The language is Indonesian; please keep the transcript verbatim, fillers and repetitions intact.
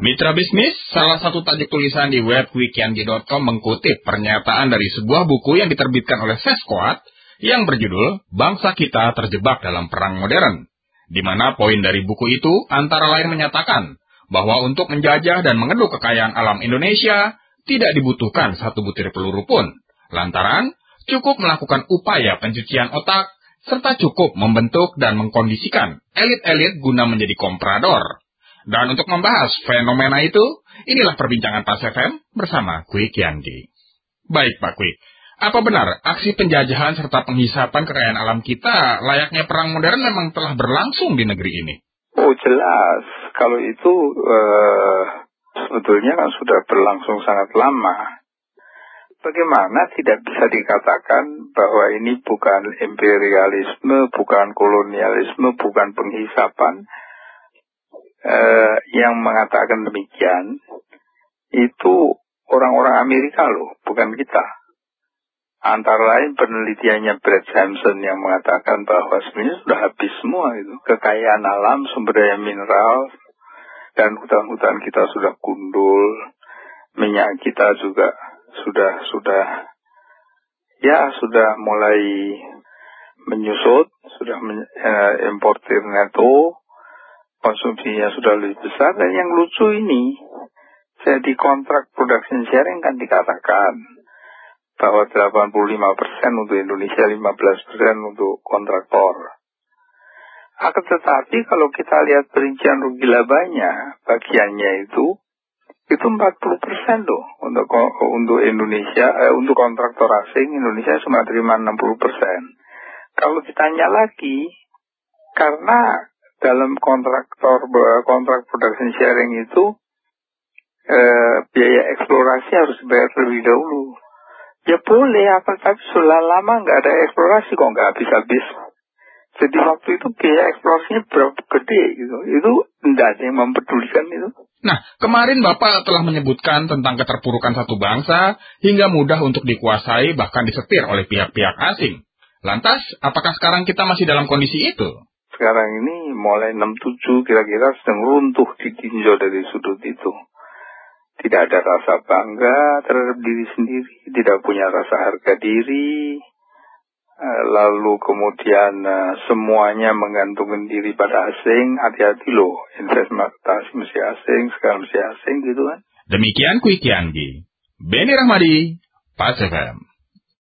Mitra bisnis, salah satu tajuk tulisan di web quickyangi dot com mengutip pernyataan dari sebuah buku yang diterbitkan oleh Sesquad yang berjudul Bangsa Kita Terjebak Dalam Perang Modern, di mana poin dari buku itu antara lain menyatakan bahwa untuk menjajah dan mengeduh kekayaan alam Indonesia tidak dibutuhkan satu butir peluru pun, lantaran cukup melakukan upaya pencucian otak serta cukup membentuk dan mengkondisikan elit-elit guna menjadi komprador. Dan untuk membahas fenomena itu, inilah perbincangan Pas F M bersama Quick Yangi. Baik Pak Quick, apa benar aksi penjajahan serta penghisapan kekayaan alam kita layaknya perang modern memang telah berlangsung di negeri ini? Oh jelas, kalau itu uh, sebetulnya kan sudah berlangsung sangat lama. Bagaimana tidak bisa dikatakan bahwa ini bukan imperialisme, bukan kolonialisme, bukan penghisapan. Uh, yang mengatakan demikian itu orang-orang Amerika loh, bukan kita. Antara lain penelitiannya Brad Sampson yang mengatakan bahwa sebenarnya sudah habis semua itu kekayaan alam, sumber daya mineral, dan hutan-hutan kita sudah gundul, minyak kita juga sudah sudah ya sudah mulai menyusut, sudah men, uh, importir neto. Konsumsinya sudah lebih besar, dan yang lucu ini, jadi kontrak production sharing kan dikatakan bahwa delapan puluh lima persen untuk Indonesia, lima belas persen untuk kontraktor. Akan tetapi kalau kita lihat perincian rugi labanya, bagiannya itu, itu empat puluh persen loh untuk untuk Indonesia, eh, untuk kontraktor asing, Indonesia cuma terima enam puluh persen. Kalau ditanya lagi, karena dalam kontraktor kontrak production sharing itu eh, biaya eksplorasi harus dibayar terlebih dahulu. Ya boleh, apa tapi sudah lama nggak ada eksplorasi kok nggak habis-habis. Jadi waktu itu biaya eksplorasinya berapa gede gitu. Itu tidak ada yang mempedulikan itu. Nah, kemarin Bapak telah menyebutkan tentang keterpurukan satu bangsa hingga mudah untuk dikuasai bahkan disetir oleh pihak-pihak asing. Lantas, apakah sekarang kita masih dalam kondisi itu? Sekarang ini mulai enam puluh tujuh kira-kira sedang runtuh ditinjau dari sudut itu. Tidak ada rasa bangga terhadap diri sendiri, tidak punya rasa harga diri, lalu kemudian semuanya menggantungkan diri pada asing. Hati-hati loh, investasi mesti asing, sekarang mesti asing gitu kan. Demikian Quick Yangi, Beni Rahmadi, Pas F M.